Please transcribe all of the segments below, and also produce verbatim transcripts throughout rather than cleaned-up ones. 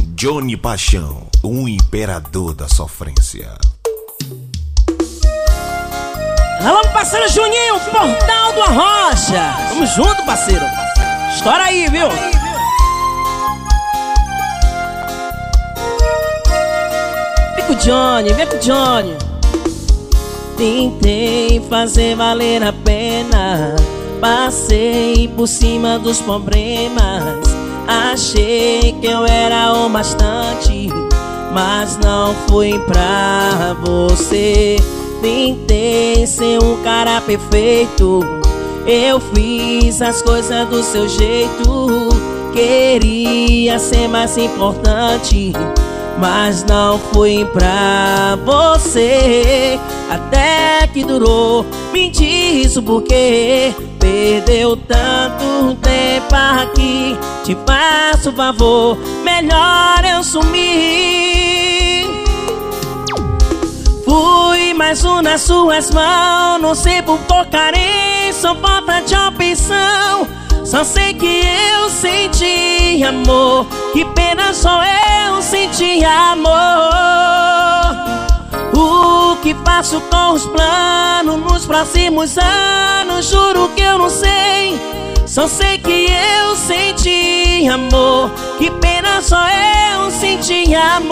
Johnny Paixão, o imperador da sofrência. Alô, parceiro Juninho, Portal do Arrocha. Vamos junto, parceiro. Estoura aí, viu? Vem com o Johnny, vem com o Johnny. Tentei fazer valer a pena, passei por cima dos problemas. Achei que eu era o bastante, mas não fui pra você. Tentei ser um cara perfeito, eu fiz as coisas do seu jeito. Queria ser mais importante, mas não fui pra você. Até que durou, me diz o porquê. Perdeu tanto tempo aqui, te faço favor, melhor eu sumir. Fui mais um nas suas mãos, não sei por qual carência ou falta de opção. Só sei que eu senti amor, que pena só eu senti amor. O que faço com os planos nos próximos anos, juro que eu não sei. Só sei que eu senti amor, que pena só eu senti amor.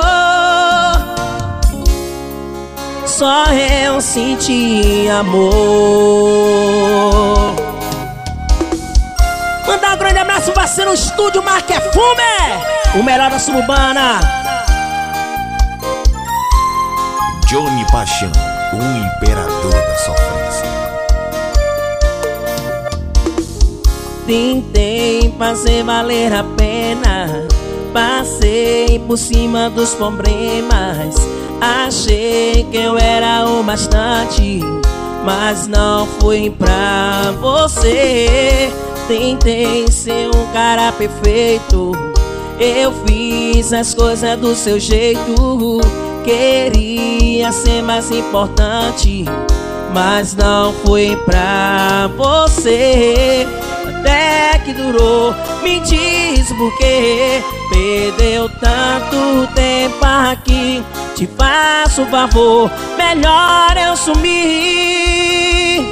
Só eu senti amor. Mandar um grande abraço, parceiro, no estúdio Marque Fume, o melhor da suburbana. Johnny Paixão, o imperador da sofrência. Tentei fazer valer a pena, passei por cima dos problemas. Achei que eu era o bastante, mas não fui pra você. Tentei ser um cara perfeito, eu fiz as coisas do seu jeito. Queria ser mais importante, mas não fui pra você. Até que durou, me diz por quê. Perdeu tanto tempo aqui, te faço favor, melhor eu sumir.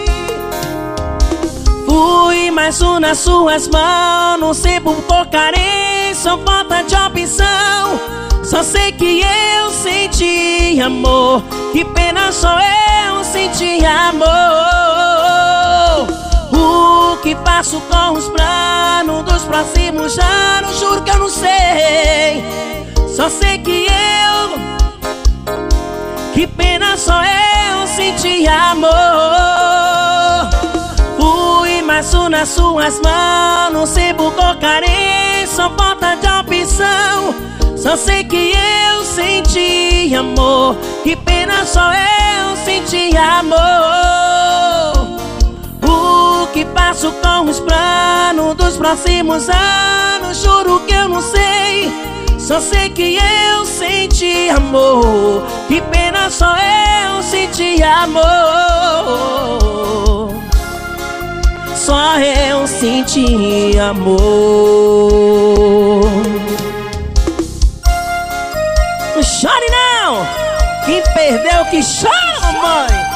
Fui mais um nas suas mãos, não sei por qual carência ou falta de opção. Só sei que eu senti amor, que pena só eu senti amor. O que faço com os planos dos próximos anos, juro que eu não sei. Só sei que eu, que pena só eu senti amor. Fui mais um nas suas mãos, não sei por qual carência ou falta de opção. Só sei que eu senti amor, que pena só eu senti amor. O que faço com os planos dos próximos anos, juro que eu não sei. Só sei que eu senti amor, que pena só eu senti amor. Só eu senti amor. Não chore não, quem perdeu que chora, mamãe.